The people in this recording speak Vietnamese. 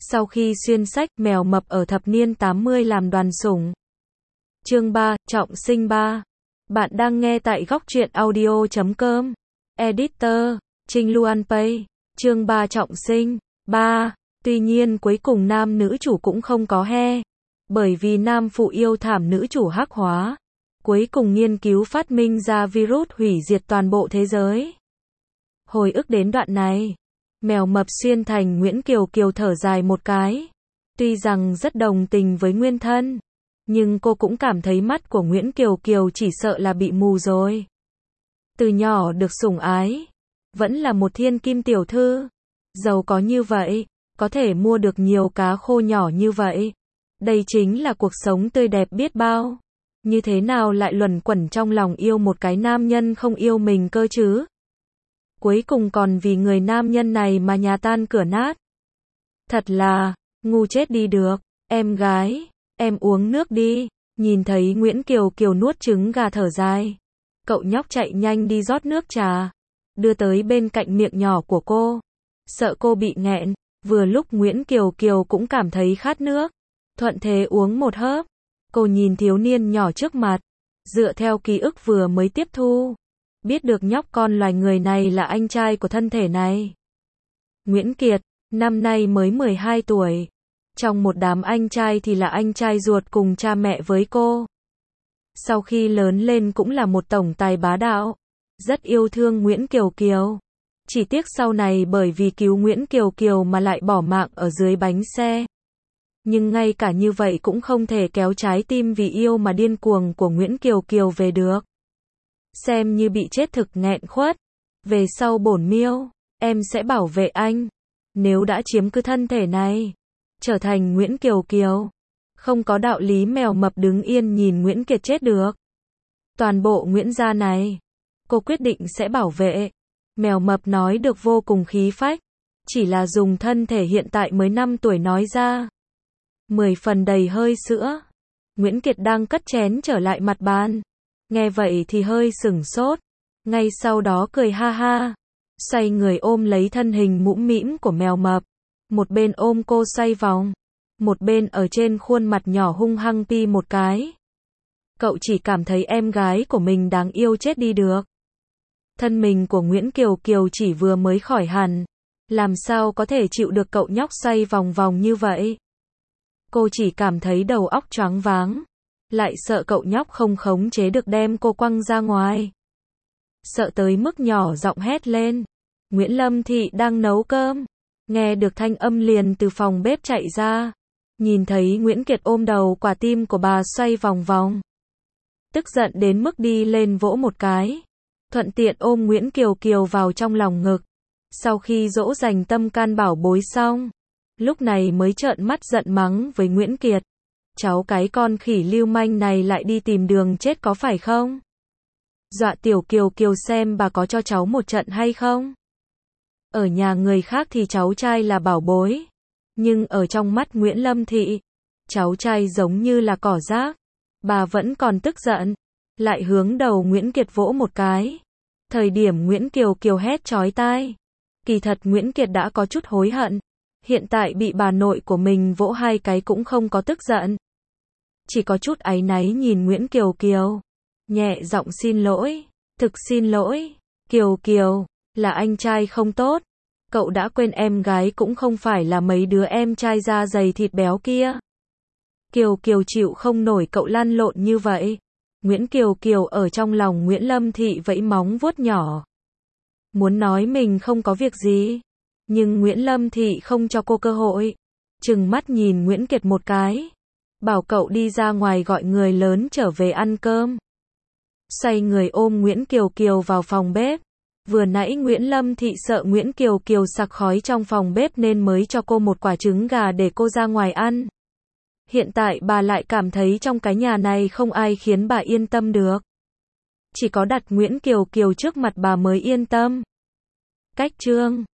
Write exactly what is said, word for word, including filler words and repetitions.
Sau khi xuyên sách, mèo mập ở thập niên tám mươi làm đoàn sủng. Chương ba, trọng sinh ba. Bạn đang nghe tại góc truyện audio chấm com. Editor, Trinh Luan Pay. Chương ba trọng sinh ba. Tuy nhiên cuối cùng nam nữ chủ cũng không có he. Bởi vì nam phụ yêu thảm nữ chủ hắc hóa. Cuối cùng nghiên cứu phát minh ra virus hủy diệt toàn bộ thế giới. Hồi ức đến đoạn này, mèo mập xuyên thành Nguyễn Kiều Kiều thở dài một cái. Tuy rằng rất đồng tình với nguyên thân, nhưng cô cũng cảm thấy mắt của Nguyễn Kiều Kiều chỉ sợ là bị mù rồi. Từ nhỏ được sủng ái, vẫn là một thiên kim tiểu thư, giàu có như vậy, có thể mua được nhiều cá khô nhỏ như vậy. Đây chính là cuộc sống tươi đẹp biết bao. Như thế nào lại luẩn quẩn trong lòng yêu một cái nam nhân không yêu mình cơ chứ? Cuối cùng còn vì người nam nhân này mà nhà tan cửa nát. Thật là, ngu chết đi được. Em gái, em uống nước đi. Nhìn thấy Nguyễn Kiều Kiều nuốt trứng gà thở dài, cậu nhóc chạy nhanh đi rót nước trà, đưa tới bên cạnh miệng nhỏ của cô. Sợ cô bị nghẹn, vừa lúc Nguyễn Kiều Kiều cũng cảm thấy khát nước, thuận thế uống một hớp. Cô nhìn thiếu niên nhỏ trước mặt, dựa theo ký ức vừa mới tiếp thu, biết được nhóc con loài người này là anh trai của thân thể này. Nguyễn Kiệt, năm nay mới mười hai tuổi. Trong một đám anh trai thì là anh trai ruột cùng cha mẹ với cô. Sau khi lớn lên cũng là một tổng tài bá đạo, rất yêu thương Nguyễn Kiều Kiều. Chỉ tiếc sau này bởi vì cứu Nguyễn Kiều Kiều mà lại bỏ mạng ở dưới bánh xe. Nhưng ngay cả như vậy cũng không thể kéo trái tim vì yêu mà điên cuồng của Nguyễn Kiều Kiều về được. Xem như bị chết thực nghẹn khuất. Về sau bổn miêu, em sẽ bảo vệ anh. Nếu đã chiếm cứ thân thể này, trở thành Nguyễn Kiều Kiều, không có đạo lý mèo mập đứng yên nhìn Nguyễn Kiệt chết được. Toàn bộ Nguyễn gia này, cô quyết định sẽ bảo vệ. Mèo mập nói được vô cùng khí phách, chỉ là dùng thân thể hiện tại mới năm tuổi nói ra. Mười phần đầy hơi sữa. Nguyễn Kiệt đang cất chén trở lại mặt bàn. Nghe vậy thì hơi sửng sốt. Ngay sau đó cười ha ha. Xoay người ôm lấy thân hình mũm mĩm của mèo mập. Một bên ôm cô xoay vòng. Một bên ở trên khuôn mặt nhỏ hung hăng pi một cái. Cậu chỉ cảm thấy em gái của mình đáng yêu chết đi được. Thân mình của Nguyễn Kiều Kiều chỉ vừa mới khỏi hẳn. Làm sao có thể chịu được cậu nhóc xoay vòng vòng như vậy? Cô chỉ cảm thấy đầu óc choáng váng. Lại sợ cậu nhóc không khống chế được đem cô quăng ra ngoài. Sợ tới mức nhỏ giọng hét lên. Nguyễn Lâm Thị đang nấu cơm. Nghe được thanh âm liền từ phòng bếp chạy ra. Nhìn thấy Nguyễn Kiệt ôm đầu quả tim của bà xoay vòng vòng. Tức giận đến mức đi lên vỗ một cái. Thuận tiện ôm Nguyễn Kiều Kiều vào trong lòng ngực. Sau khi dỗ dành tâm can bảo bối xong, lúc này mới trợn mắt giận mắng với Nguyễn Kiệt. Cháu cái con khỉ lưu manh này lại đi tìm đường chết có phải không? Dọa tiểu Kiều Kiều xem bà có cho cháu một trận hay không? Ở nhà người khác thì cháu trai là bảo bối. Nhưng ở trong mắt Nguyễn Lâm Thị, cháu trai giống như là cỏ rác. Bà vẫn còn tức giận. Lại hướng đầu Nguyễn Kiệt vỗ một cái. Thời điểm Nguyễn Kiều Kiều hét chói tai. Kỳ thật Nguyễn Kiệt đã có chút hối hận. Hiện tại bị bà nội của mình vỗ hai cái cũng không có tức giận. Chỉ có chút áy náy nhìn Nguyễn Kiều Kiều. Nhẹ giọng xin lỗi. Thực xin lỗi. Kiều Kiều, là anh trai không tốt. Cậu đã quên em gái cũng không phải là mấy đứa em trai da dày thịt béo kia. Kiều Kiều chịu không nổi cậu lăn lộn như vậy. Nguyễn Kiều Kiều ở trong lòng Nguyễn Lâm Thị vẫy móng vuốt nhỏ. Muốn nói mình không có việc gì. Nhưng Nguyễn Lâm Thị không cho cô cơ hội. Trừng mắt nhìn Nguyễn Kiệt một cái. Bảo cậu đi ra ngoài gọi người lớn trở về ăn cơm. Xoay người ôm Nguyễn Kiều Kiều vào phòng bếp. Vừa nãy Nguyễn Lâm Thị sợ Nguyễn Kiều Kiều sặc khói trong phòng bếp nên mới cho cô một quả trứng gà để cô ra ngoài ăn. Hiện tại bà lại cảm thấy trong cái nhà này không ai khiến bà yên tâm được. Chỉ có đặt Nguyễn Kiều Kiều trước mặt bà mới yên tâm. Cách chương